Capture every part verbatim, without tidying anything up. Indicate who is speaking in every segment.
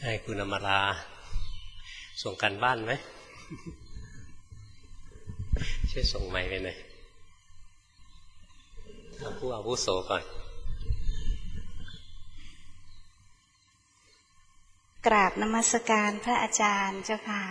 Speaker 1: ให้คุณอมราส่งกันบ้านไหม ช่วยส่งไมค์ไปหน่อยเอาผู้อาวุโสก่อน
Speaker 2: กราบนมัสการพระอาจารย์เจ้าค่ะ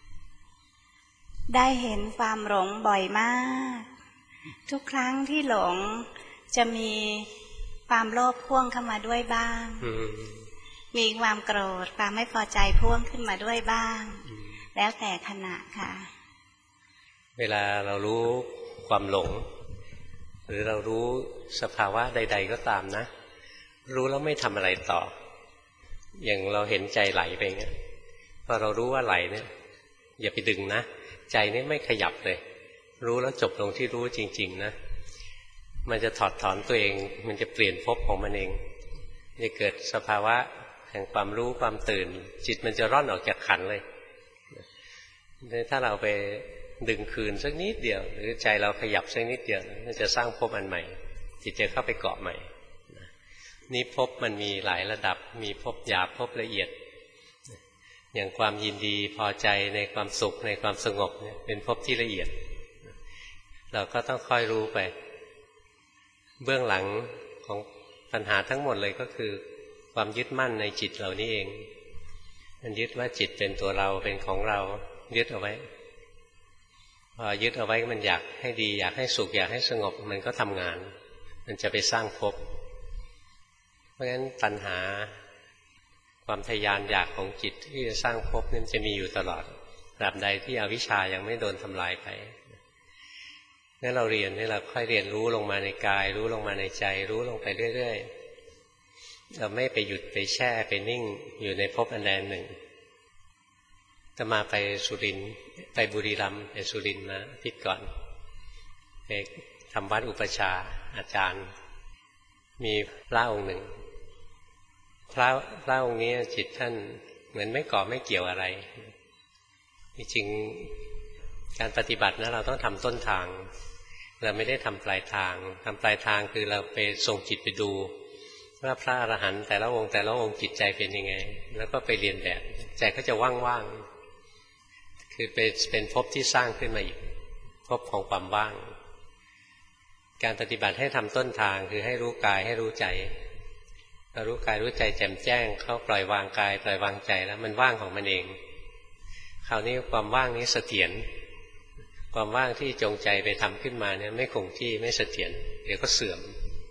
Speaker 2: ได้เห็นความหลงบ่อยมากทุกครั้งที่หลงจะมีความโลภพ่วงเข้ามาด้วยบ้างมีความโกรธความไม่พอใจพ่วงขึ้นมาด้วยบ้างแล้วแต่ขณะค่ะ
Speaker 1: เวลาเรารู้ความหลงหรือเรารู้สภาวะใดๆก็ตามนะรู้แล้วไม่ทำอะไรต่ออย่างเราเห็นใจไหลไปเงี้ยพอเรารู้ว่าไหลเนี่ยอย่าไปดึงนะใจนี่ไม่ขยับเลยรู้แล้วจบลงที่รู้จริงๆนะมันจะถอดถอนตัวเองมันจะเปลี่ยนภพของมันเองจะเกิดสภาวะแห่งความรู้ความตื่นจิตมันจะร่อนออกจากขันเลยถ้าเราไปดึงคืนสักนิดเดียวหรือใจเราขยับสักนิดเดียวมันจะสร้างภพอันใหม่จิตจะเข้าไปเกาะใหม่นี่ภพมันมีหลายระดับมีภพหยาบภพละเอียดอย่างความยินดีพอใจในความสุขในความสงบเนี่ยเป็นภพที่ละเอียดเราก็ต้องค่อยรู้ไปเบื้องหลังของปัญหาทั้งหมดเลยก็คือความยึดมั่นในจิตเรานี่เองมันยึดว่าจิตเป็นตัวเราเป็นของเรายึดเอาไว้พอยึดเอาไว้มันอยากให้ดีอยากให้สุขอยากให้สงบมันก็ทำงานมันจะไปสร้างภพเพราะฉะนั้นตัณหาความทยานอยากของจิตที่จะสร้างภพนั้นจะมีอยู่ตลอดตราบใดที่อวิชชายังไม่โดนทำลายไปงั้นเราเรียนนี่เราค่อยเรียนรู้ลงมาในกายรู้ลงมาในใจรู้ลงไปเรื่อยๆเราไม่ไปหยุดไปแช่ไปนิ่งอยู่ในภพอันใดหนึ่งจะมาไปสุรินทร์ไปบุรีรัมย์ไปสุรินทร์มาอาทิตย์ก่อนไปทำวัดอุปชาอาจารย์มีพระองค์หนึ่งพระพระองค์นี้จิตท่านเหมือนไม่ก่อไม่เกี่ยวอะไรจริงๆการปฏิบัตินะเราต้องทำต้นทางเราไม่ได้ทำปลายทางทำปลายทางคือเราไปส่งจิตไปดูว่าพระอรหันต์แต่ละองค์แต่ละองค์จิตใจเป็นยังไงแล้วก็ไปเรียนแบบใจก็จะว่างๆคือเป็นเป็นภพที่สร้างขึ้นมาอีกภพของความว่างการปฏิบัติให้ทำต้นทางคือให้รู้กายให้รู้ใจเรารู้กายรู้ใจแจ่มแจ้งเข้าปล่อยวางกายปล่อยวางใจแล้วมันว่างของมันเองคราวนี้ความว่างนี้เสถียรความว่างที่จงใจไปทำขึ้นมาเนี่ยไม่คงที่ไม่เสถียรเดี๋ยวก็เสื่อม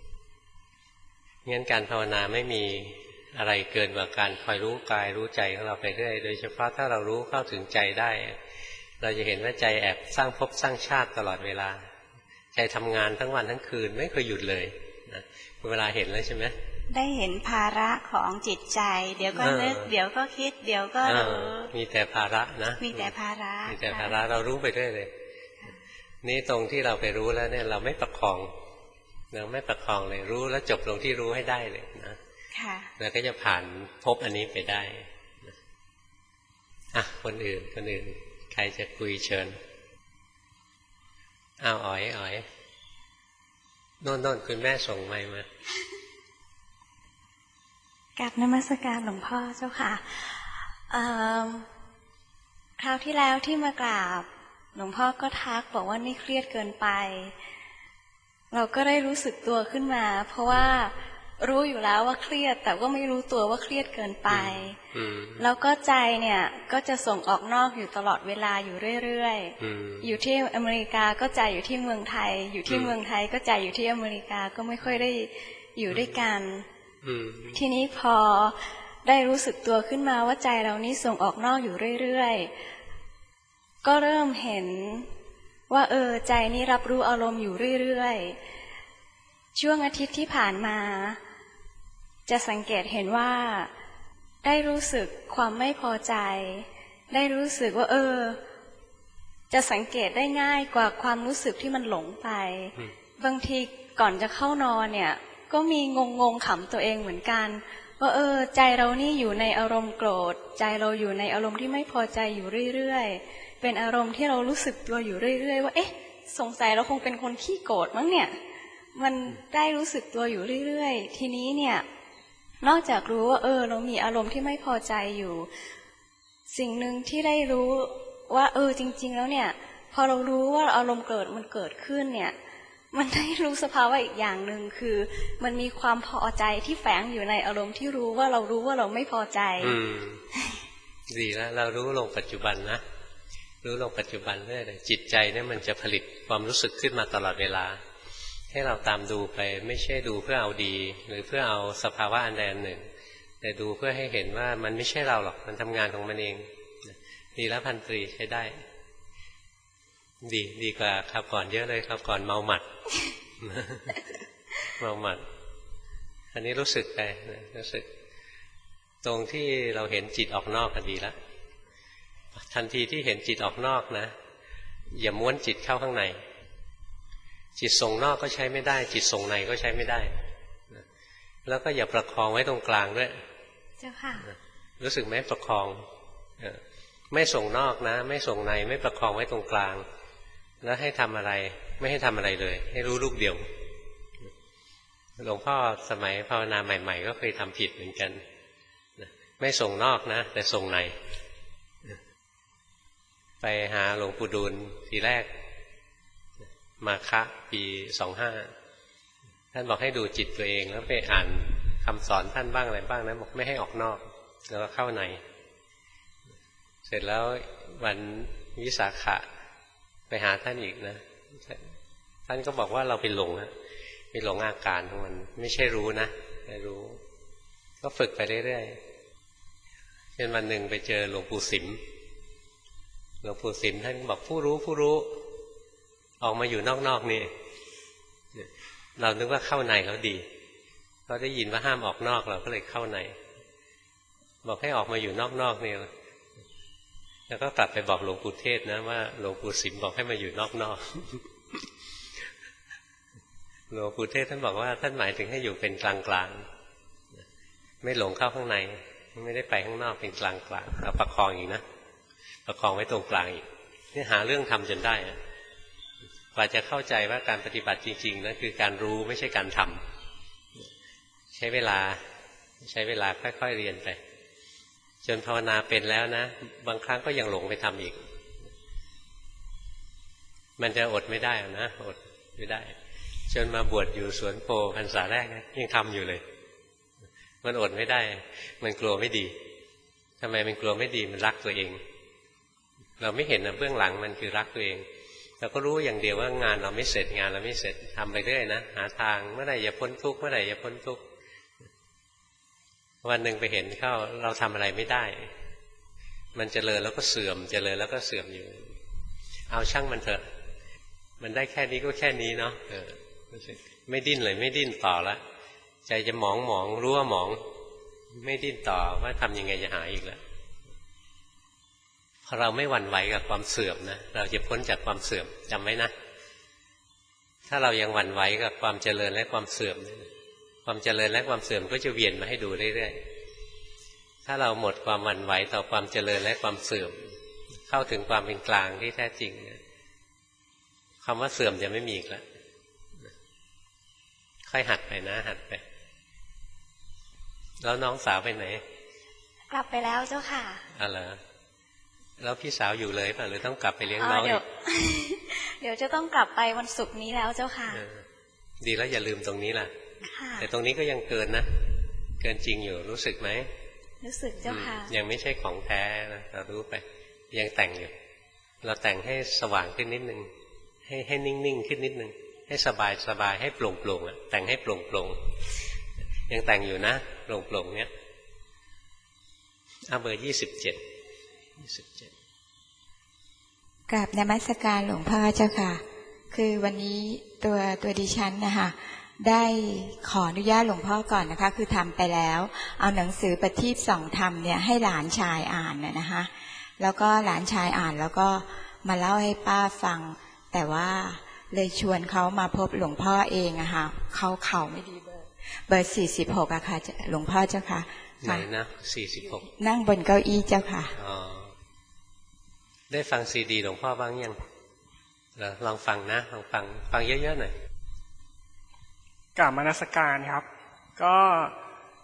Speaker 1: งั้นการภาวนาไม่มีอะไรเกินกว่าการคอยรู้กายรู้ใจของเราไปเรื่อยโดยเฉพาะถ้าเรารู้เข้าถึงใจได้เราจะเห็นว่าใจแอบสร้างภพสร้างชาติตลอดเวลาใจทำงานทั้งวันทั้งคืนไม่เคยหยุดเลยนะเวลาเห็นแล้วใช่ไหม
Speaker 2: ได้เห็นภาระของจิตใจเดี๋ยวก็นึกเดี๋ยวก็คิดเดี๋ยวก็รู้
Speaker 1: มีแต่ภาระนะ
Speaker 2: มีแต่ภาระ
Speaker 1: มีแต่ภาระเรารู้ไปเรื่อยเลยนี่ตรงที่เราไปรู้แล้วเนี่ยเราไม่ประคองเราไม่ประคองเลยรู้แล้วจบลงที่รู้ให้ได้เลยนะ
Speaker 2: ค่ะ
Speaker 1: แล้วก็จะผ่านภพอันนี้ไปได้อ่ะคนอื่นคนอื่นใครจะคุยเชิญอ้าวอ๋อยอ๋อยโน่นโน่นคุณแม่ส่งไมค์มาก
Speaker 2: ราบนมัสการหลวงพ่อเจ้าค่ะคราวที่แล้วที่มากราบหลวงพ่อก็ทักบอกว่านี่เครียดเกินไปเราก็ได้รู้สึกตัวขึ้นมาเพราะว่ารู้อยู่แล้วว่าเครียดแต่ก็ไม่รู้ตัวว่าเครียดเกินไปแล้วก็ใจเนี่ยก็จะส่งออกนอกอยู่ตลอดเวลาอยู่เรื่อยๆอยู่ที่อเมริกาก็ใจอยู่ที่เมืองไทยอยู่ที่เมืองไทยก็ใจอยู่ที่อเมริกาก็ไม่ค่อยได้อยู่ด้วยกันทีนี้พอได้รู้สึกตัวขึ้นมาว่าใจเรานี้ส่งออกนอกอยู่เรื่อยๆก็เริ่มเห็นว่าเออใจนี้รับรู้อารมณ์อยู่เรื่อยๆช่วงอาทิตย์ที่ผ่านมาจะสังเกตเห็นว่าได้รู้สึกความไม่พอใจได้รู้สึกว่าเออจะสังเกตได้ง่ายกว่าความรู้สึกที่มันหลงไปบางทีก่อนจะเข้านอนเนี่ยก็มีงงงขำตัวเองเหมือนกันว่าเออใจเรานี่อยู่ในอารมณ์โกรธใจเราอยู่ในอารมณ์ที่ไม่พอใจอยู่เรื่อยๆเป็นอารมณ์ที่เรารู้สึกตัวอยู่เรื่อยๆว่าเอ๊ะสงสัยเราคงเป็นคนขี้โกรธมั้งเนี่ยมันได้รู้สึกตัวอยู่เรื่อยๆทีนี้เนี่ยนอกจากรู้ว่าเออเรามีอารมณ์ที่ไม่พอใจอยู่สิ่งหนึ่งที่ได้รู้ว่าเออจริงๆแล้วเนี่ยพอเรารู้ว่าอารมณ์เกิดมันเกิดขึ้นเนี่ยมันได้รู้สภาวะอีกอย่างหนึ่งคือมันมีความพอใจที่แฝงอยู่ในอารมณ์ที่รู้ว่าเรารู้ว่าเราไม่พอใจ
Speaker 1: อืมดีแล้วเรารู้ลงปัจจุบันนะรู้ลงปัจจุบันเรื่อยเลยจิตใจเนี่ยมันจะผลิตความรู้สึกขึ้นมาตลอดเวลาให้เราตามดูไปไม่ใช่ดูเพื่อเอาดีหรือเพื่อเอาสภาวะอันใดอันหนึ่งแต่ดูเพื่อให้เห็นว่ามันไม่ใช่เราหรอกมันทำงานของมันเองดีแล้วพันตรีใช้ได้ดีดีกว่าครับก่อนเยอะเลยครับก่อนเมาหมัด เมาหมัดอันนี้รู้สึกไปรู้สึกตรงที่เราเห็นจิตออกนอกก็ดีแล้วทันทีที่เห็นจิตออกนอกนะอย่าม้วนจิตเข้าข้างในจิตส่งนอกก็ใช้ไม่ได้จิตส่งในก็ใช้ไม่ได้แล้วก็อย่าประคองไว้ตรงกลางด้วย
Speaker 2: เจ้าค่ะ
Speaker 1: รู้สึกไหมประคองไม่ส่งนอกนะไม่ส่งในไม่ประคองไว้ตรงกลางแล้วให้ทำอะไรไม่ให้ทำอะไรเลยให้รู้ลูกเดียวหลวงพ่อสมัยภาวนาใหม่ๆก็เคยทำผิดเหมือนกันไม่ส่งนอกนะแต่ส่งในไปหาหลวงปู่ดูลทีแรกมาคะปีสองห้าท่านบอกให้ดูจิตตัวเองแล้วไปอ่านคำสอนท่านบ้างอะไรบ้างนะบอกไม่ให้ออกนอกแล้วก็เข้าในเสร็จแล้ววันวิสาขะไปหาท่านอีกนะท่านก็บอกว่าเราไปหลงนะไปหลงอาการของมันไม่ใช่รู้นะไม่รู้ก็ฝึกไปเรื่อยๆจนวันหนึ่งไปเจอหลวงปู่สิมหลวงปู่สิมท่านบอกผู้รู้ผู้รู้ออกมาอยู่นอกๆนี่เรานึกว่าเข้าในแล้วดีเราได้ยินว่าห้ามออกนอกเราก็เลยเข้าในบอกให้ออกมาอยู่นอกๆนี่แล้วก็กลับไปบอกหลวงปู่เทศนะว่าหลวงปู่สิมบอกให้มาอยู่นอกๆหลวงปู่เทศท่านบอกว่าท่านหมายถึงให้อยู่เป็นกลางๆไม่หลงเข้าข้างในไม่ได้ไปข้างนอกเป็นกลางๆเอาประคองอีกนะประคองไว้ตรงกลางอีกนี่หาเรื่องทำจนได้กว่าจะเข้าใจว่าการปฏิบัติจริงๆนั่นคือการรู้ไม่ใช่การทำใช้เวลาใช้เวลาค่อยๆเรียนไปจนภาวนาเป็นแล้วนะบางครั้งก็ยังหลงไปทำอีกมันจะอดไม่ได้นะอดไม่ได้จนมาบวชอยู่สวนโพพรรษาแรกนะยังทำอยู่เลยมันอดไม่ได้มันกลัวไม่ดีทำไมมันกลัวไม่ดีมันรักตัวเองเราไม่เห็นนะเบื้องหลังมันคือรักตัวเองเราก็รู้อย่างเดียวว่างานเราไม่เสร็จงานเราไม่เสร็จทำไปเรื่อยนะหาทางเมื่อไหร่จะพ้นทุกข์เมื่อไหร่จะพ้นทุกข์วันหนึ่งไปเห็นเข้าเราทำอะไรไม่ได้มันเจริญแล้วก็เสื่อมเจริญแล้วก็เสื่อมอยู่เอาช่างมันเถอะมันได้แค่นี้ก็แค่นี้เนาะเออไม่ดิ้นเลยไม่ดิ้นต่อละใจจะหมองหมองรู้ว่าหมองไม่ดิ้นต่อว่าทำยังไงจะหายอีกแล้วพอเราไม่หวั่นไหวกับความเสื่อมนะเราจะพ้นจากความเสื่อมจำไว้นะถ้าเรายังหวั่นไหวกับความเจริญและความเสื่อมความเจริญและความเสื่อมก็จะเวียนมาให้ดูเรื่อยๆถ้าเราหมดความหวั่นไหวต่อความเจริญและความเสื่อมเข้าถึงความเป็นกลางที่แท้จริงคำว่าเสื่อมจะไม่มีอีกแล้วค่อยหัดไปนะหัดไปแล้วน้องสาวไปไหน
Speaker 2: กลับไปแล้วเจ้าค่ะ
Speaker 1: อ๋อเหรอแล้วพี่สาวอยู่เลยป่ะหรือต้องกลับไปเลี้ยงน้องอีก
Speaker 2: เดี๋ยวจะต้องกลับไปวันศุกร์นี้แล้วเจ้าค่ะ
Speaker 1: ดีแล้วอย่าลืมตรงนี้ล่ะแต่ตรงนี้ก็ยังเกินนะเกินจริงอยู่รู้สึกไหม
Speaker 2: รู้สึกเจ้าค่ะ
Speaker 1: ยังไม่ใช่ของแท้นะเรารู้ไปยังแต่งอยู่เราแต่งให้สว่างขึ้นนิดนึงให้ให้นิ่งๆขึ้นนิดนึงให้สบายสบายให้โปร่งโปร่งอ่ะแต่งให้โปร่งโปร่งยังแต่งอยู่นะโปร่งโปร่งเนี้ยเอาเบอร์ยี่สิบเจ็ดยี่สิบเจ็ด
Speaker 3: กราบนมัสการหลวงพ่อเจ้าค่ะคือวันนี้ตัวตัวดิฉันนะคะได้ขออนุญาตหลวงพ่อก่อนนะคะคือทำไปแล้วเอาหนังสือประทีปส่องธรรมเนี่ยให้หลานชายอ่านน่ะนะคะแล้วก็หลานชายอ่านแล้วก็มาเล่าให้ป้าฟังแต่ว่าเลยชวนเขามาพบหลวงพ่อเองอะค่ะเขาเข่าไม่ดีเบอร์เบอร์สี่สิบหกอะค่ะหลวงพ่อเจ้าค่ะ
Speaker 1: ไหนนะสี่สิบหก
Speaker 3: นั่งบนเก้าอี้เจ้าค่ะ
Speaker 1: อ๋อได้ฟังซีดีหลวงพ่อบ้างยังลองฟังนะลองฟังฟังเยอะๆหน่อย
Speaker 4: กราบนมัสการครับก็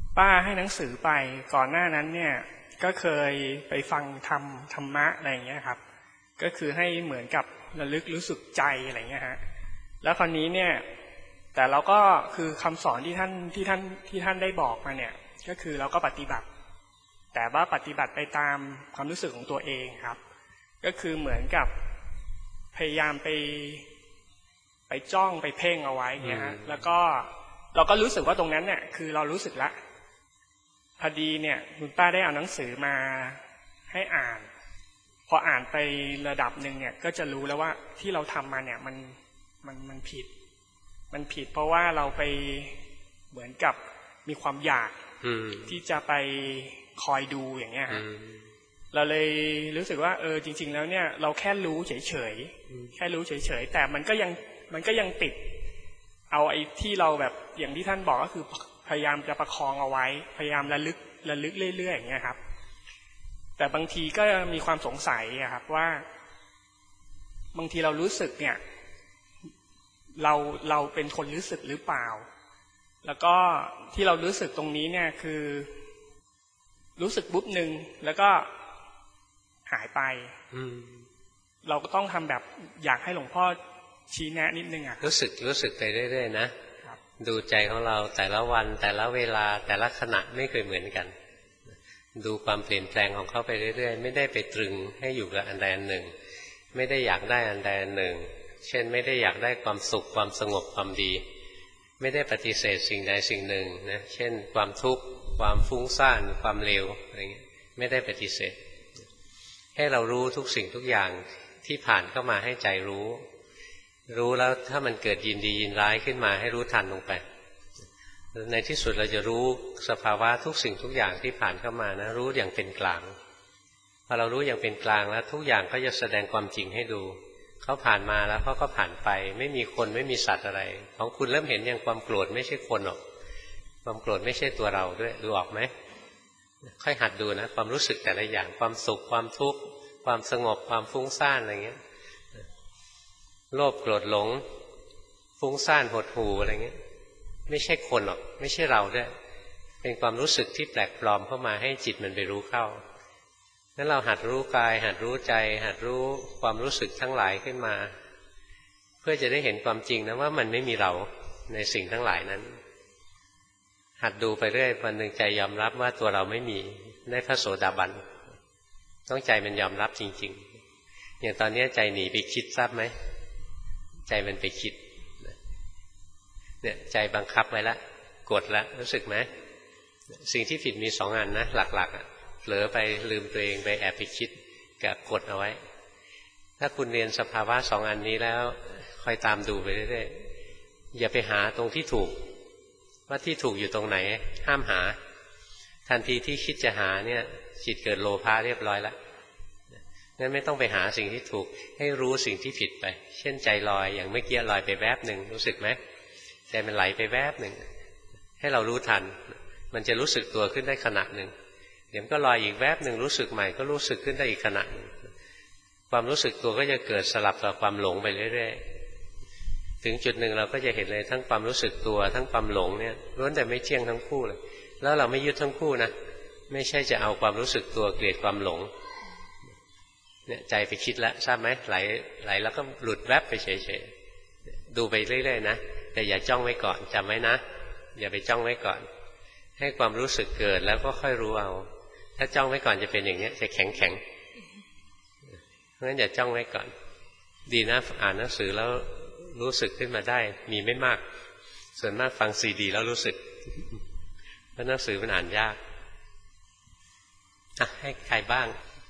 Speaker 4: ป้าให้หนังสือไปก่อนหน้านั้นเนี่ยก็เคยไปฟังธรรมธรรมะอะไรอย่างเงี้ยครับก็คือให้เหมือนกับระลึกรู้สึกใจอะไรเงี้ยฮะแล้วคราวนี้เนี่ยแต่เราก็คือคำสอนที่ท่านที่ท่านที่ท่านได้บอกมาเนี่ยก็คือเราก็ปฏิบัติแต่ว่าปฏิบัติไปตามความรู้สึกของตัวเองครับก็คือเหมือนกับพยายามไปไปจ้องไปเพ่งเอาไว้เนี่ยฮะแล้วก็เราก็รู้สึกว่าตรงนั้นเนี่ยคือเรารู้สึกละพอดีเนี่ยคุณป้าได้เอาหนังสือมาให้อ่านพออ่านไประดับหนึ่งเนี่ยก็จะรู้แล้วว่าที่เราทำมาเนี่ยมันมันมันผิดมันผิดเพราะว่าเราไปเหมือนกับมีความอยากที่จะไปคอยดูอย่างเงี้ยฮะเราเลยรู้สึกว่าเออจริงๆแล้วเนี่ยเราแค่รู้เฉยๆแค่รู้เฉยๆแต่มันก็ยังมันก็ยังติดเอาไอ้ที่เราแบบอย่างที่ท่านบอกก็คือพยายามจะประคองเอาไว้พยายามระลึกระลึกเรื่อยๆอย่างเงี้ยครับแต่บางทีก็มีความสงสัยอะครับว่าบางทีเรารู้สึกเนี่ยเราเราเป็นคนรู้สึกหรือเปล่าแล้วก็ที่เรารู้สึกตรงนี้เนี่ยคือรู้สึกปุ๊บหนึ่งแล้วก็หายไปเราก็ต้องทำแบบอยากให้หลวงพ่อชี้แนะนิดนึงอ่ะ
Speaker 1: รู้สึกรู้สึกไปเรื่อยๆนะดูใจของเราแต่ละวันแต่ละเวลาแต่ละขณะไม่เคยเหมือนกันดูความเปลี่ยนแปลงของเขาไปเรื่อยๆไม่ได้ไปตรึงให้อยู่กับอันใดอันหนึ่งไม่ได้อยากได้อันใดอันหนึ่งเช่นไม่ได้อยากได้ความสุขความสงบความดีไม่ได้ปฏิเสธสิ่งใดสิ่งหนึ่งนะเช่นความทุกข์ความฟุ้งซ่านความเลวอะไรเงี้ยไม่ได้ปฏิเสธให้เรารู้ทุกสิ่งทุกอย่างที่ผ่านเข้ามาให้ใจรู้รู้แล้วถ้ามันเกิดยินดียินร้ายขึ้นมาให้รู้ทันลงไปในที่สุดเราจะรู้สภาวะทุกสิ่งทุกอย่างที่ผ่านเข้ามานะรู้อย่างเป็นกลางพอเรารู้อย่างเป็นกลางแล้วทุกอย่างก็จะแสดงความจริงให้ดูเขาผ่านมาแล้วเขาก็ผ่านไปไม่มีคนไม่มีสัตว์อะไรของคุณเริ่มเห็นอย่างความโกรธไม่ใช่คนหรอกความโกรธไม่ใช่ตัวเราด้วยดูออกไหมค่อยหัดดูนะความรู้สึกแต่ละอย่างความสุขความทุกข์ความสงบความฟุ้งซ่านอะไรเงี้ยโลภโกรธหลงฟุ้งซ่านหดหู่อะไรเงี้ยไม่ใช่คนหรอกไม่ใช่เราด้วยเป็นความรู้สึกที่แปลกปลอมเข้ามาให้จิตมันไปรู้เข้างั้นเราหัดรู้กายหัดรู้ใจหัดรู้ความรู้สึกทั้งหลายขึ้นมาเพื่อจะได้เห็นความจริงนะว่ามันไม่มีเราในสิ่งทั้งหลายนั้นหัดดูไปเรื่อยวันหนึ่งใจยอมรับว่าตัวเราไม่มีได้พระโสดาบันต้องใจมันยอมรับจริงๆอย่างตอนนี้ใจหนีไปคิดทราบไหมใจมันไปคิดเนี่ยใจบังคับไว้ละกดละรู้สึกไหมสิ่งที่ผิดมีสองอันนะหลักๆอ่ะเผลอไปลืมตัวเองไปแอบไปคิดกับกดเอาไว้ถ้าคุณเรียนสภาวะสองอันนี้แล้วคอยตามดูไปเรื่อยๆอย่าไปหาตรงที่ถูกว่าที่ถูกอยู่ตรงไหนห้ามหาทันทีที่คิดจะหาเนี่ยจิตเกิดโลภะเรียบร้อยแล้วงั้นไม่ต้องไปหาสิ่งที่ถูกให้รู้สิ่งที่ผิดไปเช่นใจลอยอย่างเมื่อกี้ลอยไปแวบหนึ่งรู้สึกไหมใจมันไหลไปแวบหนึ่งให้เรารู้ทันมันจะรู้สึกตัวขึ้นได้ขณะหนึ่งเดี๋ยวก็ลอยอีกแวบหนึ่งรู้สึกใหม่ก็รู้สึกขึ้นได้อีกขณะหนึ่งความรู้สึกตัวก็จะเกิดสลับกับความหลงไปเรื่อยๆถึงจุดหนึ่งเราก็จะเห็นเลยทั้งความรู้สึกตัวทั้งความหลงเนี่ยล้วนแต่ไม่เที่ยงทั้งคู่เลยแล้วเราไม่ยึดทั้งคู่นะไม่ใช่จะเอาความรู้สึกตัวเกลียดความหลงเนี่ยใจไปคิดแล้วทราบไหมไหลไหลแล้วก็หลุดแวบไปเฉยๆดูไปเรื่อยๆนะแต่อย่าจ้องไว้ก่อนจำไว้นะอย่าไปจ้องไว้ก่อนให้ความรู้สึกเกิดแล้วก็ค่อยรู้เอาถ้าจ้องไว้ก่อนจะเป็นอย่างนี้จะแข็งแข็งเพราะฉะนั้นอย่าจ้องไว้ก่อนดีนะอ่านหนังสือแล้วรู้สึกขึ้นมาได้มีไม่มากส่วนมากฟังซีดีแล้วรู้สึกเพราะหนังสือมันอ่านยากอ่ะให้ใครบ้าง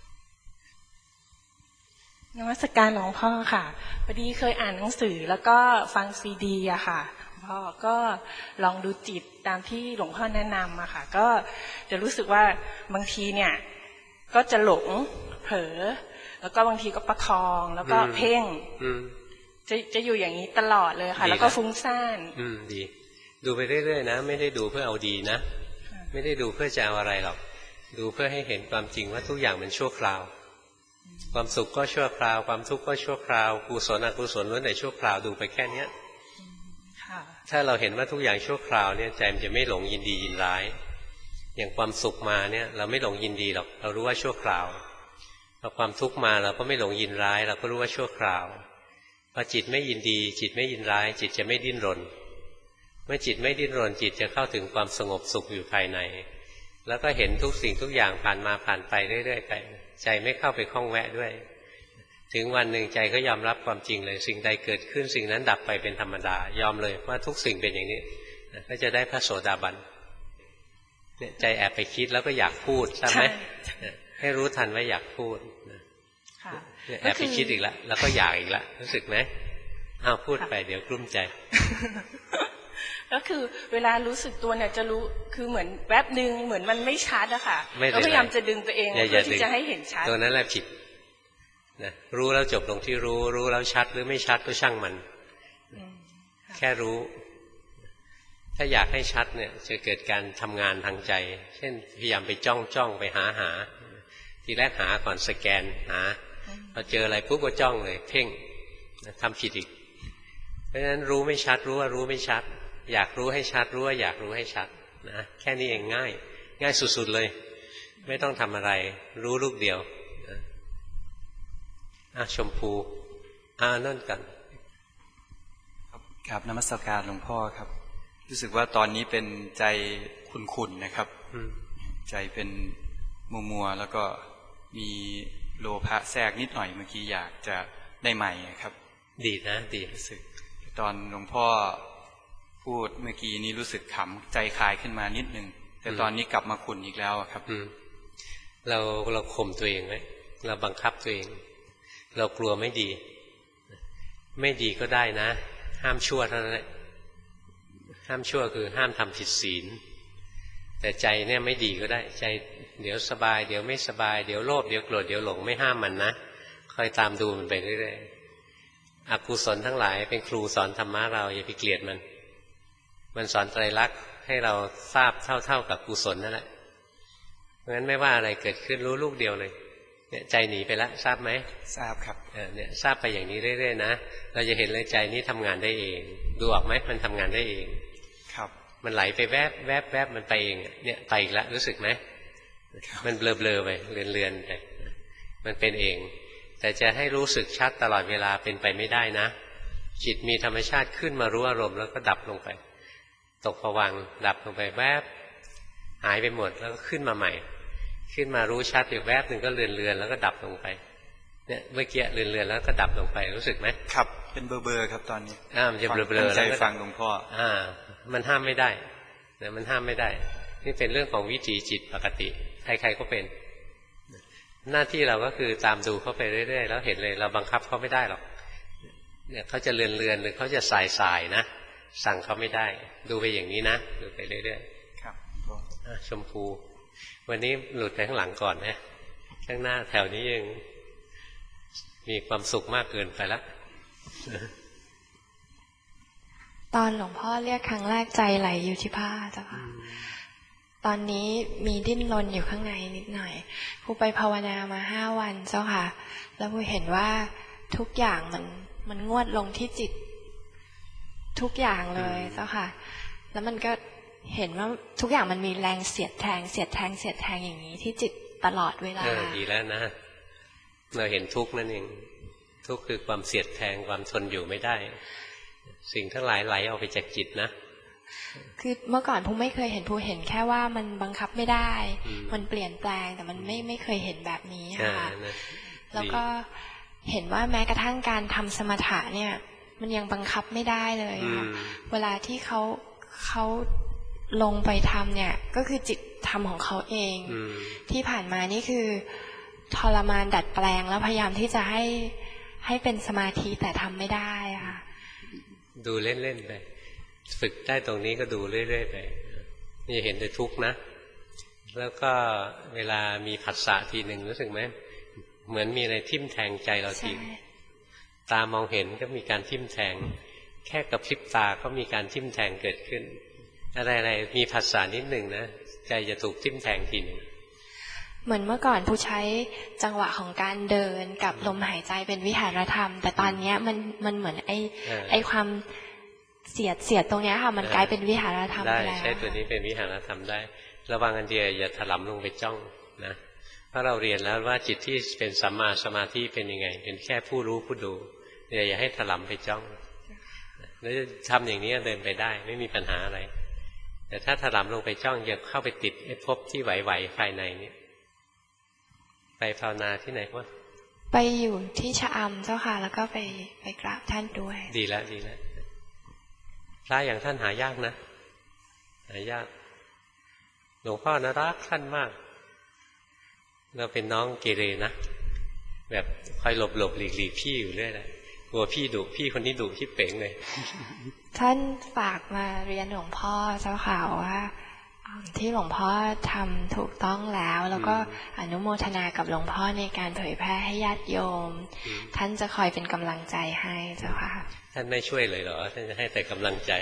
Speaker 5: นมัสการหลวงพ่อค่ะพอดีเคยอ่านหนังสือแล้วก็ฟังซีดีอะค่ะพ่อก็ลองดูจิตตามที่หลวงพ่อแนะนำอะค่ะก็จะรู้สึกว่าบางทีเนี่ยก็จะหลงเผลอแล้วก็บางทีก็ประคองแล้วก็เพ่งจะจะอยู่อย่างนี้ตลอดเลยค่ะแล้วก็ฟุ้งซ่านอืมดี
Speaker 1: ดูไปเรื่อยๆนะไม่ได้ดูเพื่อเอาดีนะไม่ได้ดูเพื่อจะเอาอะไรหรอกดูเพื่อให้เห็นความจริงว่าทุกอย่างมันชั่วคราวความสุขก็ชั่วคราวความทุกข์ก็ชั่วคราวกุศลอกุศลล้วนแต่ชั่วคราวดูไปแค่เนี้ยถ้าเราเห็นว่าทุกอย่างชั่วคราวเนี่ยใจมันจะไม่หลงยินดียินร้ายอย่างความสุขมาเนี่ยเราไม่หลงยินดีหรอกเรารู้ว่าชั่วคราวพอความทุกข์มาเราก็ไม่หลงยินร้ายเราก็รู้ว่าชั่วคราวพอจิตไม่ยินดีจิตไม่ยินร้ายจิตจะไม่ดิ้นรนเมื่อจิตไม่ดิ้นรนจิตจะเข้าถึงความสงบสุขอยู่ภายในแล้วก็เห็นทุกสิ่งทุกอย่างผ่านมาผ่านไปเรื่อยๆไปใจไม่เข้าไปข้องแวะด้วยถึงวันหนึ่งใจก็ยอมรับความจริงเลยสิ่งใดเกิดขึ้นสิ่งนั้นดับไปเป็นธรรมดายอมเลยว่าทุกสิ่งเป็นอย่างนี้ก็จะได้พระโสดาบันเนี่ยใจแอบไปคิดแล้วก็อยากพูดใช่ไหมให้รู้ทันว่าอยากพูดแอบไปคิดอีกแล้วแล้วก็อยากอีกแล้วรู้สึกไหมอ้าวพูดไปเดี๋ยวกลุ้มใจ
Speaker 5: ก็คือเวลารู้สึกตัวเนี่ยจะรู้คือเหมือนแวบหนึ่งเหมือนมันไม่ชัดอะค่ะก็พยายามจะดึงตัวเองเพื่อที่จะให้เห็นชัด
Speaker 1: ตัวนั้นแหละผิดนะรู้แล้วจบลงที่รู้รู้แล้วชัดหรือไม่ชัดก็ช่างมันแค่รู้ถ้าอยากให้ชัดเนี่ยจะเกิดการทำงานทางใจเช่นพยายามไปจ้องจ้องไปหาหาทีแรกหาก่อนสแกนหาพอเจออะไรปุ๊บก็จ้องเลยเพ่งทำผิดอีกเพราะฉะนั้นรู้ไม่ชัดรู้ว่ารู้ไม่ชัดอยากรู้ให้ชัดรู้ว่าอยากรู้ให้ชัดนะแค่นี้เองง่ายง่ายสุดๆเลยไม่ต้องทำอะไรรู้ลูกเดียวอ่ะชมพูอ่านั่นกัน
Speaker 6: ครับกราบนมัสการหลวงพ่อครับรู้สึกว่าตอนนี้เป็นใจขุ่นๆนะครับใจเป็นมัวๆแล้วก็มีโลภะแทรกนิดหน่อยเมื่อกี้อยากจะได้ใหม่ครับ
Speaker 1: ดีนะดี
Speaker 6: รู้สึกตอนหลวงพ่อพูดเมื่อกี้นี้รู้สึกขำใจคลายขึ้นมานิดนึงแต่ตอนนี้กลับมาขุ่นอีกแล้วครับ
Speaker 1: เราเราข่มตัวเองไว้เราบังคับตัวเองเรากลัวไม่ดีไม่ดีก็ได้นะห้ามชั่วเท่านั้นแหละห้ามชั่วคือห้ามทำผิดศีลแต่ใจเนี่ยไม่ดีก็ได้ใจเดี๋ยวสบายเดี๋ยวไม่สบายเดี๋ยวโลภเดี๋ยวโกรธเดี๋ยวหลงไม่ห้ามมันนะคอยตามดูมันไปเรื่อยๆอกุศลทั้งหลายเป็นครูสอนธรรมะเราอย่าไปเกลียดมันมันสอนไตรลักษณ์ให้เราทราบเท่าๆกับกุศลนั่นแหละเพราะฉะนั้นไม่ว่าอะไรเกิดขึ้นรู้ลูกเดียวเลยเนี่ยใจหนีไปแล้วทราบไหม
Speaker 6: ทราบครับ
Speaker 1: เนี่ยทราบไปอย่างนี้เรื่อยๆนะเราจะเห็นเลยใจนี้ทำงานได้เองดูออกไหมมันทำงานได้เอง
Speaker 6: ครับ
Speaker 1: มันไหลไปแวบแวบแวบมันไปเองเนี่ยไปอีกแล้วรู้สึกไหมมันเบลอๆไปเลือนๆไปมันเป็นเองแต่จะให้รู้สึกชัดตลอดเวลาเป็นไปไม่ได้นะจิตมีธรรมชาติขึ้นมารู้อารมณ์แล้วก็ดับลงไปตกผวังค์ดับลงไปแวบหายไปหมดแล้วก็ขึ้นมาใหม่ขึ้นมารู้ชัดอยู่แวบหนึ่งก็เลือนๆแล้วก็ดับลงไปเนี่ยเมื่อกี้เลือนๆแล้วก็ดับลงไปรู้สึกไหม
Speaker 6: ครับเป็นเบลอๆครับตอนนี้
Speaker 1: อ่ามันจะเบลอๆแล้ว
Speaker 6: ใจฟังหลวงพ่อ
Speaker 1: อ่ามันห้ามไม่ได้นะมันห้ามไม่ได้นี่เป็นเรื่องของวิถีจิตปกติใครๆก็เป็นหน้าที่เราก็คือตามดูเขาไปเรื่อยๆแล้วเห็นเลยเราบังคับเขาไม่ได้หรอกเนี่ยเขาจะเลือนๆหรือเขาจะสายๆนะสั่งเขาไม่ได้ดูไปอย่างนี้นะดูไปเรื่อย
Speaker 6: ๆครับ
Speaker 1: ชมพูวันนี้หลุดไปข้างหลังก่อนนะข้างหน้าแถวนี้ยังมีความสุขมากเกินไปแล้ว
Speaker 7: ตอนหลวงพ่อเรียกครั้งแรกใจไหลอยู่ที่ผ้าเจ้าค่ะตอนนี้มีดิ้นรนอยู่ข้างในนิดหน่อยครูไปภาวนามาห้าวันเจ้าค่ะแล้วครูเห็นว่าทุกอย่างมันมันงวดลงที่จิตทุกอย่างเลยเจ้าค่ะแล้วมันก็เห็นว่าทุกอย่างมันมีแรงเสียดแทงเสียดแทงเสียดแทงอย่างนี้ที่จิตตลอดเวลา
Speaker 1: ดีแล้วนะเราเห็นทุกข์นั่นเองทุกข์คือความเสียดแทงความทนอยู่ไม่ได้สิ่งทั้งหลายไหลออกไปจากจิตนะ
Speaker 7: คือเมื่อก่อนภูไม่เคยเห็นภูเห็นแค่ว่ามันบังคับไม่ได้มันเปลี่ยนแปลงแต่มันไม่ไม่เคยเห็นแบบนี้ค่ะแล้วก็เห็นว่าแม้กระทั่งการทำสมถะเนี่ยมันยังบังคับไม่ได้เลยค่ะเวลาที่เขาเขาลงไปทำเนี่ยก็คือจิตทำของเขาเองที่ผ่านมานี่คือทรมานดัดแปลงแล้วพยายามที่จะให้ให้เป็นสมาธิแต่ทำไม่ได้ค่ะ
Speaker 1: ดูเล่นๆไปฝึกได้ตรงนี้ก็ดูเรื่อยๆไปอย่าเห็นแต่ทุกข์นะแล้วก็เวลามีผัสสะทีหนึ่งรู้สึกไหมเหมือนมีอะไรทิ่มแทงใจเราทีตามองเห็นก็มีการทิ่มแทงแค่กระพริบตาก็มีการทิ่มแทงเกิดขึ้นอะไรๆมีผัสสะนิดหนึ่งนะใจจะถูกทิ่มแทงทีหนึ่ง
Speaker 7: เหมือนเมื่อก่อนผู้ใช้จังหวะของการเดินกับลมหายใจเป็นวิหารธรรมแต่ตอนนี้มันมันเหมือนไอ้ไอ้ความเสียดเสียดตรงนี้ค่ะมันกลายเป็นวิหารธรรมไปแล้ว
Speaker 1: ใช่ตัวนี้เป็นวิหารธรรมได้ระวังอันเดียวอย่าถลำลงไปจ้องนะเพราะเราเรียนแล้วว่าจิตที่เป็นสัมมาสมาธิเป็นยังไงเป็นแค่ผู้รู้ผู้ดูอย่าอย่าให้ถลำไปจ้องแล้วทำอย่างนี้เดินไปได้ไม่มีปัญหาอะไรแต่ถ้าถลำลงไปจ้องอย่าเข้าไปติดไอ้ภพที่ไหวๆภายในนี้ไปภาวนาที่ไหนวะ
Speaker 7: ไปอยู่ที่ชะอำเจ้าค่ะแล้วก็ไปไปกราบท่านด้วย
Speaker 1: ดีแล้วดีแล้วพระอย่างท่านหายากนะหายากหลวงพ่อนะรักท่านมากเราเป็นน้องเกเรนะแบบคอยหลบหลบหลีกหลีกพี่อยู่เรื่อยเลยกลัวพี่ดุพี่คนนี้ดุที่เป๋งเลย
Speaker 7: ท่านฝากมาเรียนหลวงพ่อเจ้าค่ะว่าที่หลวงพ่อทำถูกต้องแล้วแล้วก็อนุโมทนากับหลวงพ่อในการเผยแพร่ให้ญาติโยมท่านจะคอยเป็นกำลังใจให้เจ้าค่ะ
Speaker 1: ท่านไม่ช่วยเลยเหรอท่านจะให้แต่กำลังใจ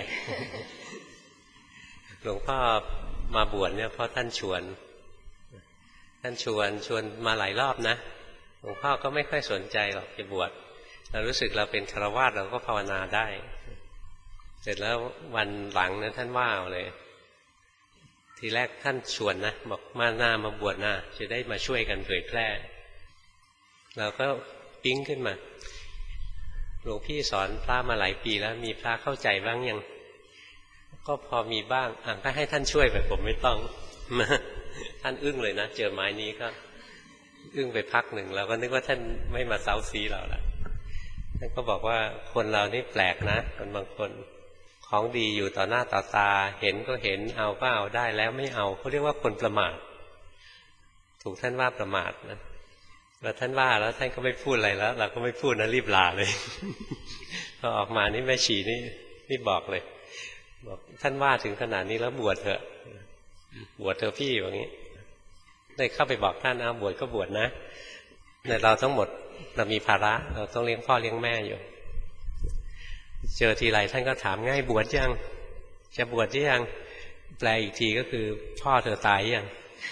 Speaker 1: หลวงพ่อมาบวชเนี่ยเพราะท่านชวนท่านชวนชวนมาหลายรอบนะหลวงพ่อก็ไม่ค่อยสนใจหรอกจะบวชเรารู้สึกเราเป็นฆราวาสเราก็ภาวนาได้เสร็จแล้ววันหลังนั้นท่านว่าเลยทีแรกท่านชวนนะบอกมาหน้ามาบวชนะจะได้มาช่วยกันเผยแพร่เราก็ปิ๊งขึ้นมาหลวงพี่สอนพระมาหลายปีแล้วมีพระเข้าใจบ้างยังก็พอมีบ้างอ่ะก็ให้ท่านช่วยแบบผมไม่ต้องท่านอึ้งเลยนะเจอไม้นี้ก็อึ้งไปพักหนึ่งเราก็นึกว่าท่านไม่มาเซาซีเราละท่านก็บอกว่าคนเรานี่แปลกนะคนบางคนของดีอยู่ต่อหน้าต่อตาเห็นก็เห็นเอาก็เอาได้แล้วไม่เอาเขาเรียกว่าคนประมาทถูกท่านว่าประมาทนะแล้วท่านว่าแล้วท่านก็ไม่พูดอะไรแล้วเราก็ไม่พูดนะรีบลาเลยพอออกมานี่แม่ชีนี่นี่บอกเลยบอกท่านว่าถึงขนาดนี้แล้วบวชเถอะบวชเถอะพี่อย่างนี้ได้เข้าไปบอกท่านเอาบวชก็บวชนะแต่เราทั้งหมดเรามีภาระเราต้องเลี้ยงพ่อเลี้ยงแม่อยู่เจอทีไรท่านก็ถามง่ายบวชยังจะบวชยังแปลอีกทีก็คือพ่อเธอตายยัง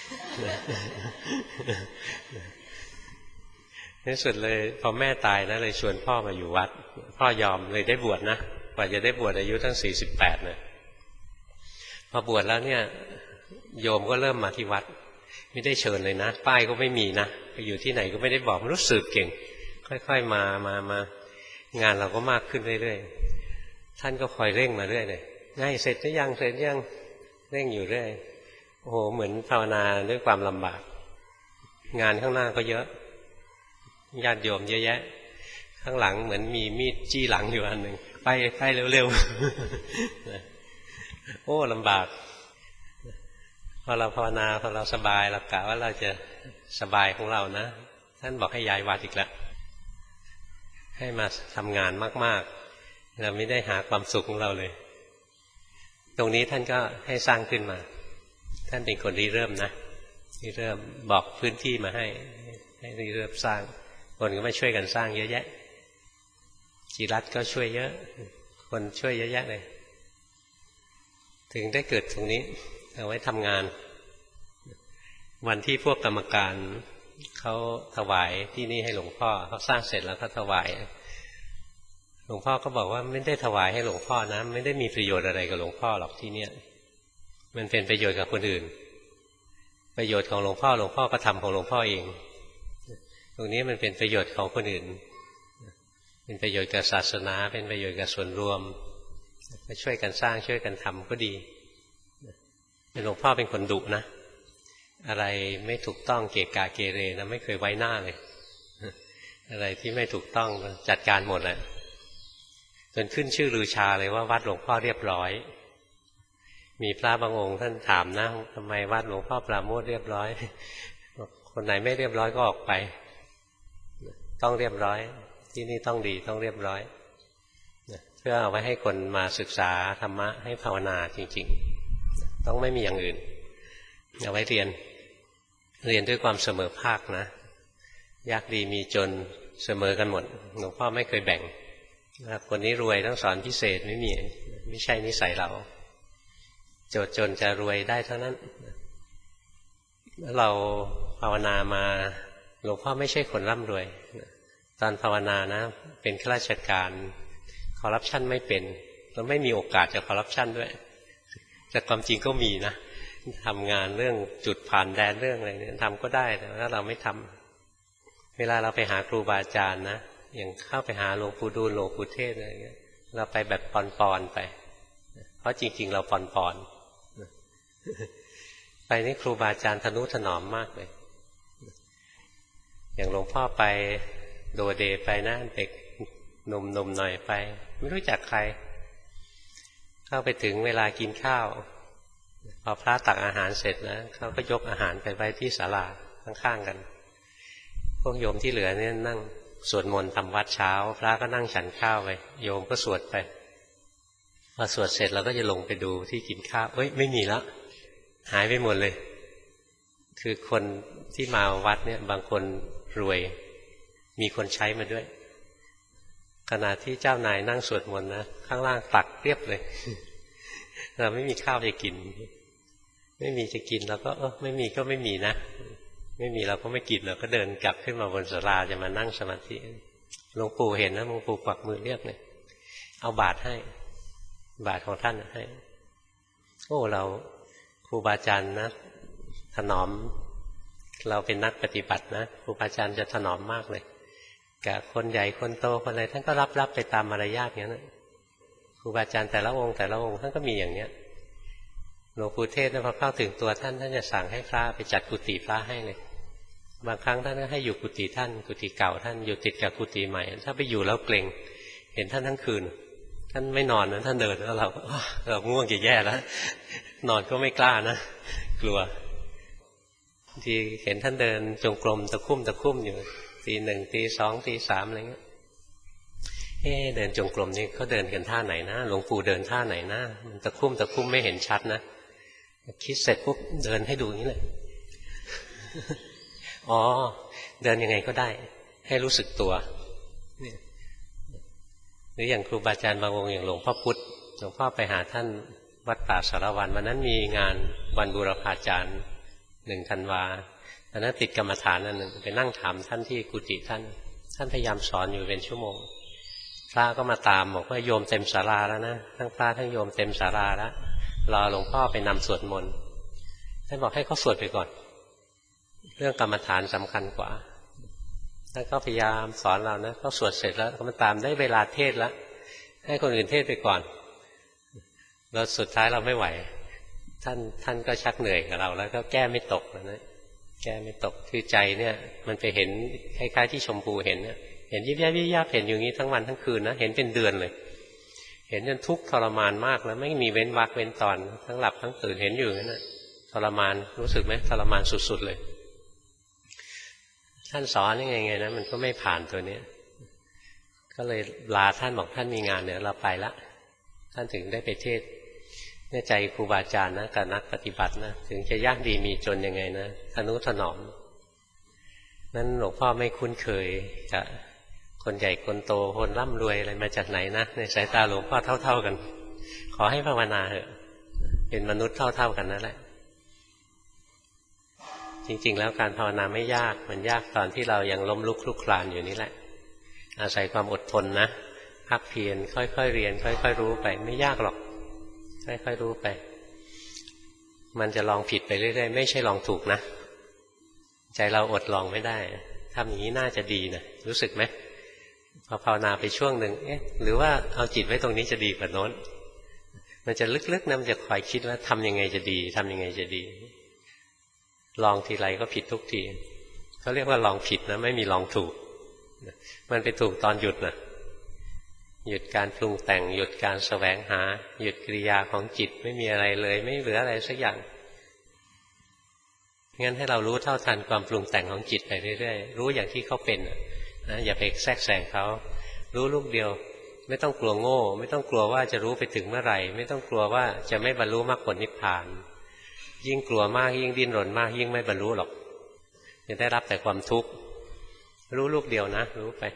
Speaker 1: ในสุดเลยพอแม่ตายนะเลยชวนพ่อมาอยู่วัดพ่อยอมเลยได้บวชนะกว่าจะได้บวชอายุตั้งสี่สิบแปดนะพอบวชแล้วเนี่ยโยมก็เริ่มมาที่วัดไม่ได้เชิญเลยนะป้ายก็ไม่มีนะไปอยู่ที่ไหนก็ไม่ได้บอกรู้สึกเก่งค่อยๆมามามางานเราก็มากขึ้นเรื่อยๆท่านก็คอยเร่งมาเรื่อยเลยง่ายเสร็จหรือยังเสร็จยังเร่งอยู่เรื่อยโอ้โหเหมือนภาวนาด้วยความลำบากงานข้างหน้าก็เยอะญาติโยมเยอะแยะข้างหลังเหมือนมีมีดจี้หลังอยู่อันหนึ่งไปไปเร็วๆโอ้ลำบากพอเราภาวนาพอเราสบายเรากะว่าเราจะสบายของเรานะท่านบอกให้ย้ายวัดอีกแล้วให้มาทำงานมากๆเราไม่ได้หาความสุขของเราเลยตรงนี้ท่านก็ให้สร้างขึ้นมาท่านเป็นคนริเริ่มนะริเริ่มบอกพื้นที่มาให้ให้ริเริ่มสร้างคนก็มาช่วยกันสร้างเยอะแยะจิรัตน์ก็ช่วยเยอะคนช่วยเยอะแยะเลยถึงได้เกิดตรงนี้เอาไว้ทำงานวันที่พวกกรรมการเขาถวายที่นี่ให้หลวงพ่อเขาสร้างเสร็จแล้วเขาถวายหลวงพ่อก็บอกว่าไม่ได้ถวายให้หลวงพ่อนะไม่ได้มีประโยชน์อะไรกับหลวงพ่อหรอกที่เนี่ยมันเป็นประโยชน์กับคนอื่นประโยชน์ของหลวงพ่อหลวงพ่อก็ทำของหลวงพ่อเองตรงนี้มันเป็นประโยชน์ของคนอื่นเป็นประโยชน์กับศาสนาเป็นประโยชน์กับส่วนรวมมาช่วยกันสร้างช่วยกันทำก็ดีหลวงพ่อเป็นคนดุนะอะไรไม่ถูกต้องเกะกะเกเรนะไม่เคยไว้หน้าเลยอะไรที่ไม่ถูกต้องจัดการหมดแหละจนขึ้นชื่อลือชาเลยว่าวัดหลวงพ่อเรียบร้อยมีพระบางองค์ท่านถามนะทำไมวัดหลวงพ่อปราโมทย์เรียบร้อยคนไหนไม่เรียบร้อยก็ออกไปต้องเรียบร้อยที่นี่ต้องดีต้องเรียบร้อยเพื่อเอาไว้ให้คนมาศึกษาธรรมะให้ภาวนาจริงๆต้องไม่มีอย่างอื่นเอาไว้เรียนเรียนด้วยความเสมอภาคนะยากดีมีจนเสมอกันหมดหลวงพ่อไม่เคยแบ่งคนนี้รวยต้องสอนพิเศษไม่มีไม่ใช่นิสัยเราโจทย์จนจะรวยได้เท่านั้นแล้วเราภาวนามาหลวงพ่อไม่ใช่คนร่ำรวยตอนภาวนานะเป็นข้าราชการคอร์รัปชันไม่เป็นแล้วไม่มีโอกาสจะคอร์รัปชันด้วยแต่ความจริงก็มีนะทำงานเรื่องจุดผ่านแดนเรื่องอะไรเนี่ยทำก็ได้แต่ถ้าเราไม่ทำเวลาเราไปหาครูบาอาจารย์นะอย่างเข้าไปหาหลวงปู่ดูลหลวงปู่เทศอะไรเงี้ยเราไปแบบปอนๆไปเพราะจริงๆเราปอนๆไปนี่ครูบาอาจารย์ทนุถนอมมากเลยอย่างหลวงพ่อไปโดเดไปนะเด็กหนุ่มๆหน่อยไปไม่รู้จักใครเข้าไปถึงเวลากินข้าวพอพระตักอาหารเสร็จนะเขาก็ยกอาหารไปไว้ที่ศาลาข้างๆกันพวกโยมที่เหลือเนี่ยนั่งสวดมนต์ทำวัดเช้าพระก็นั่งฉันข้าวไปโยมก็สวดไปพอสวดเสร็จเราก็จะลงไปดูที่กินข้าวเอ้ยไม่มีแล้วหายไปหมดเลยคือคนที่มาวัดเนี่ยบางคนรวยมีคนใช้มาด้วยขณะที่เจ้านายนั่งสวดมนต์นะข้างล่างตักเรียบเลยเราไม่มีข้าวจะกินไม่มีจะกินเราก็เออไม่มีก็ไม่มีนะไม่มีเราก็ไม่กินเราก็เดินกลับขึ้นมาบนศาลาจะมานั่งสมาธิหลวงปู่เห็นนะหลวงปู่กวักมือเรียกเลยเอาบาตรให้บาตรของท่านให้โอ้เราครูบาอาจารย์นะถนอมเราเป็นนักปฏิบัตินะครูบาอาจารย์จะถนอมมากเลยกับคนใหญ่คนโตคนอะไรท่านก็รับรับไปตามมารยาทอย่างนั้นครูบาอาจารย์แต่ละองค์แต่ละองค์ท่านก็มีอย่างเนี้ยหลวงปู่เทศพอเข้าถึงตัวท่านท่านจะสั่งให้พระไปจัดกุฏิพระให้เลยบางครั้งท่านก็ให้อยู่กุฏิท่านกุฏิเก่าท่านอยู่ติดกับกุฏิใหม่ถ้าไปอยู่แล้วเกรงเห็นท่านทั้งคืนท่านไม่นอนนะท่านเดินแล้วเราเราง่วงจะแย่แล้วนอนก็ไม่กล้านะกลัวทีเห็นท่านเดินจงกรมตะคุ่มตะคุ่มอยู่ตีหนึ่งตีสองตีสามอะไรเงี้ยเอ๊ะเดินจงกรมนี่เขาเดินกันท่าไหนนะหลวงปู่เดินท่าไหนนะมันตะคุ่มตะคุ่มไม่เห็นชัดนะคิดเสร็จปุ๊บเดินให้ดูอย่างนี้เลยอ๋อเดินยังไงก็ได้ให้รู้สึกตัวหรืออย่างครูบาอาจารย์บางองค์อย่างหลวงพ่อพุธหลวงพ่อไปหาท่านวัดป่าสารวันวันนั้นมีงานวันบูรพาจารย์หนึ่งธันวาตอนนั้นติดกรรมฐานอันหนึ่งไปนั่งถามท่านที่กุฏิท่านท่านพยายามสอนอยู่เป็นชั่วโมงพระก็มาตามบอกว่าโยมเต็มศาลาแล้วนะทั้งพระทั้งโยมเต็มศาลาแล้วรอหลวงพ่อไปนำสวดมนต์ท่านบอกให้เขาสวดไปก่อนเรื่องกรรมฐานสำคัญกว่าท่านก็พยายามสอนเรานะเขาสวดเสร็จแล้วเขามาตามได้เวลาเทศแล้วให้คนอื่นเทศไปก่อนแล้วสุดท้ายเราไม่ไหวท่านท่านก็ชักเหนื่อยกับเราแล้วก็แก้ไม่ตกนะแก้ไม่ตกคือใจเนี่ยมันไปเห็นคล้ายๆที่ชมพูเห็นเนี่ยเห็นยิบยับยิบยับเห็นอยู่งี้ทั้งวันทั้งคืนนะเห็นเป็นเดือนเลยเห็นจนทุกข์ทรมานมากแล้วไม่มีเว้นวรรคเว้นตอนทั้งหลับทั้งตื่นเห็นอยู่นั่นนะทรมานรู้สึกไหมทรมานสุดๆเลยท่านสอนยังไงไงนะมันก็ไม่ผ่านตัวนี้ก็เลยลาท่านบอกท่านมีงานเนี่ยเราไปละท่านถึงได้ไปเทศในใจครูบาอาจารย์นะกับนักปฏิบัตินะถึงจะยากดีมีจนยังไงนะทนุถนอมนั้นหลวงพ่อไม่คุ้นเคยกับคนใหญ่คนโตคนร่ำรวยอะไรมาจากไหนนะในสายตาหลวงพ่อเท่าๆกันขอให้ภาวนาเถอะเป็นมนุษย์เท่าๆกันนั่นแหละจริงๆแล้วการภาวนาไม่ยากมันยากตอนที่เรายังล้มลุกคลุกคลานอยู่นี่แหละอาศัยความอดทนนะภาคเพียรค่อยๆเรียนค่อยๆรู้ไปไม่ยากหรอกค่อยๆรู้ไปมันจะลองผิดไปเรื่อยๆไม่ใช่ลองถูกนะใจเราอดลองไม่ได้ทำอย่างนี้น่าจะดีนะรู้สึกไหมพอภาวนาไปช่วงหนึ่งเอ๊ะหรือว่าเอาจิตไว้ตรงนี้จะดีกว่าโน้นมันจะลึกๆนะมันจะคอยคิดว่าทำยังไงจะดีทำยังไงจะดีลองทีไรก็ผิดทุกทีเขาเรียกว่าลองผิดนะไม่มีลองถูกมันไปถูกตอนหยุดนะหยุดการปรุงแต่งหยุดการแสวงหาหยุดกิริยาของจิตไม่มีอะไรเลยไม่เหลืออะไรสักอย่างงั้นให้เรารู้เท่าทันความปรุงแต่งของจิตไปเรื่อยๆรู้อย่างที่เขาเป็นนะอย่าไปแทรกแซงเขารู้ลูกเดียวไม่ต้องกลัวโง่ไม่ต้องกลัวว่าจะรู้ไปถึงเมื่อไหร่ไม่ต้องกลัวว่าจะไม่บรรลุมรรคผลนิพพานยิ่งกลัวมากยิ่งดิ้นรนมากยิ่งไม่บรรลุหรอกจะได้รับแต่ความทุกข์รู้ลูกเดียวนะรู้ไป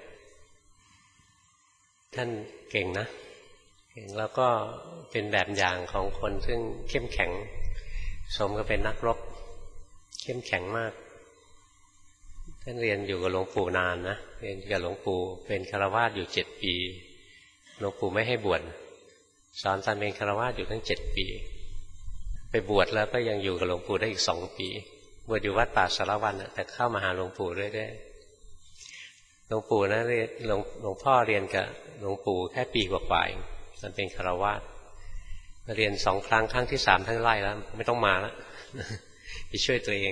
Speaker 1: ท่านเก่งนะเก่งแล้วก็เป็นแบบอย่างของคนซึ่งเข้มแข็งสมกับเป็นนักรบเข้มแข็งมากท่านเรียนอยู่กับหลวงปู่นานนะเรียนกับหลวงปู่เป็นฆราวาสอยู่เจ็ดปีหลวงปู่ไม่ให้บวชสอนตอนเป็นฆราวาสอยู่ทั้งเจ็ดปีไปบวชแล้วก็ยังอยู่กับหลวงปู่ได้อีกสองปีบวชอยู่วัดป่าสารวันแต่เข้ามาหาหลวงปู่เรื่อยๆหลวงปู่นะหลวงหลวงพ่อเรียนกับหลวงปู่แค่ปีกว่าๆเองตอนเป็นฆราวาสเรียนสองครั้งครั้งที่สามท่านไล่แล้วไม่ต้องมาแล้วไปช่วยตัวเอง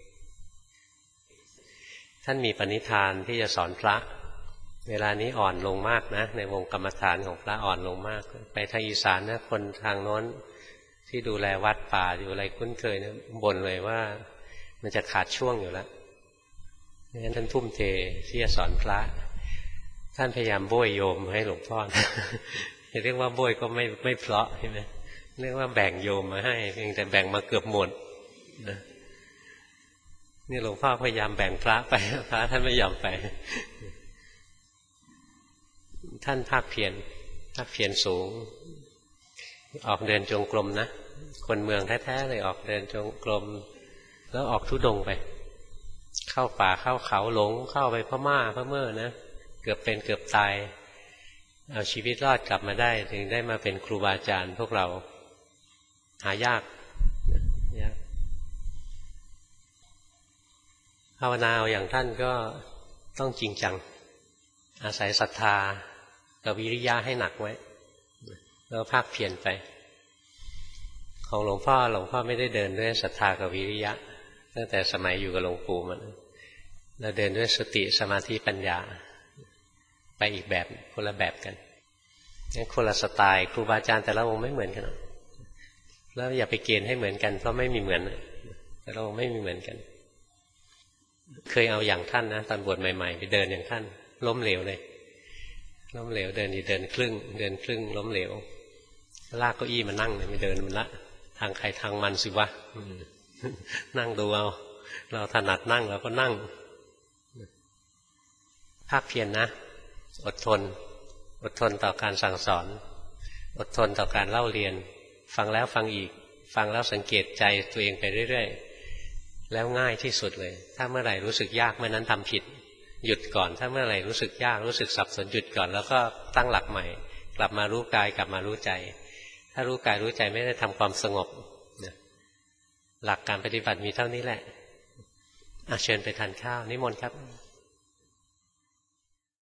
Speaker 1: ท่านมีปณิธานที่จะสอนพระเวลานี้อ่อนลงมากนะในวงกรรมฐานของพระอ่อนลงมากไปทางอีสานนะคนทางโน้นที่ดูแลวัดป่าอยู่อะไรคุ้นเคยนะบ่นเลยว่ามันจะขาดช่วงอยู่แล้วงั้นท่านทุ่มเทที่จะสอนพระท่านพยายามโบยโยมให้หลวงพ่อนะเรียกว่าโบยก็ไม่ไม่เพราะใช่ไหมเรียกว่าแบ่งโยมมาให้เพียงแต่แบ่งมาเกือบหมดนะนี่หลวงพ่อพยายามแบ่งพระไปพระท่านไม่ยอมไปท่านภาคเพียรภาคเพียรสูงออกเดินจงกรมนะคนเมืองแท้ๆเลยออกเดินจงกรมแล้วออกธุดงค์ไปเข้าป่าเข้าเขาหลงเข้าไปพม่าพม่านะเกือบเป็นเกือบตายเอาชีวิตรอดกลับมาได้ถึงได้มาเป็นครูบาอาจารย์พวกเราหายากยากภาวนาเอาอย่างท่านก็ต้องจริงจังอาศัยศรัทธากับวิริยะให้หนักไว้แล้วภาคเพียรไปของหลวงพ่อหลวงพ่อไม่ได้เดินด้วยศรัทธากับวิริยะตั้งแต่สมัยอยู่กับหลวงปู่มันเราเดินด้วยสติสมาธิปัญญาไปอีกแบบคนละแบบกันงั้นคนละสไตล์ครูบาอาจารย์แต่ละองค์ไม่เหมือนกันแล้วอย่าไปเกณฑ์ให้เหมือนกันเพราะไม่มีเหมือนแต่ละองค์ไม่มีเหมือนกันเคยเอาอย่างท่านนะตอนบวชใหม่ๆไปเดินอย่างท่านล้มเหลวเลยล้มเหลวเดินอยู่เดินครึ่งเดินครึ่งล้มเหลวลากเก้าอี้มานั่งเลยไม่เดินมันละทางใครทางมันสิวะนั่งดูเอาเราถนัดนั่งเราก็นั่งภาคเพียร นะอดทนอดทนต่อการสั่งสอนอดทนต่อการเล่าเรียนฟังแล้วฟังอีกฟังแล้วสังเกตใจตัวเองไปเรื่อยๆแล้วง่ายที่สุดเลยถ้าเมื่อไหร่รู้สึกยากเมื่อนั้นทำผิดหยุดก่อนถ้าเมื่อไหร่รู้สึกยากรู้สึกสับสนหยุดก่อนแล้วก็ตั้งหลักใหม่กลับมารู้กายกลับมารู้ใจถ้ารู้กายรู้ใจไม่ได้ทำความสงบหลักการปฏิบัติมีเท่านี้แหละเชิญไปทานข้าวนิมนต์ครับ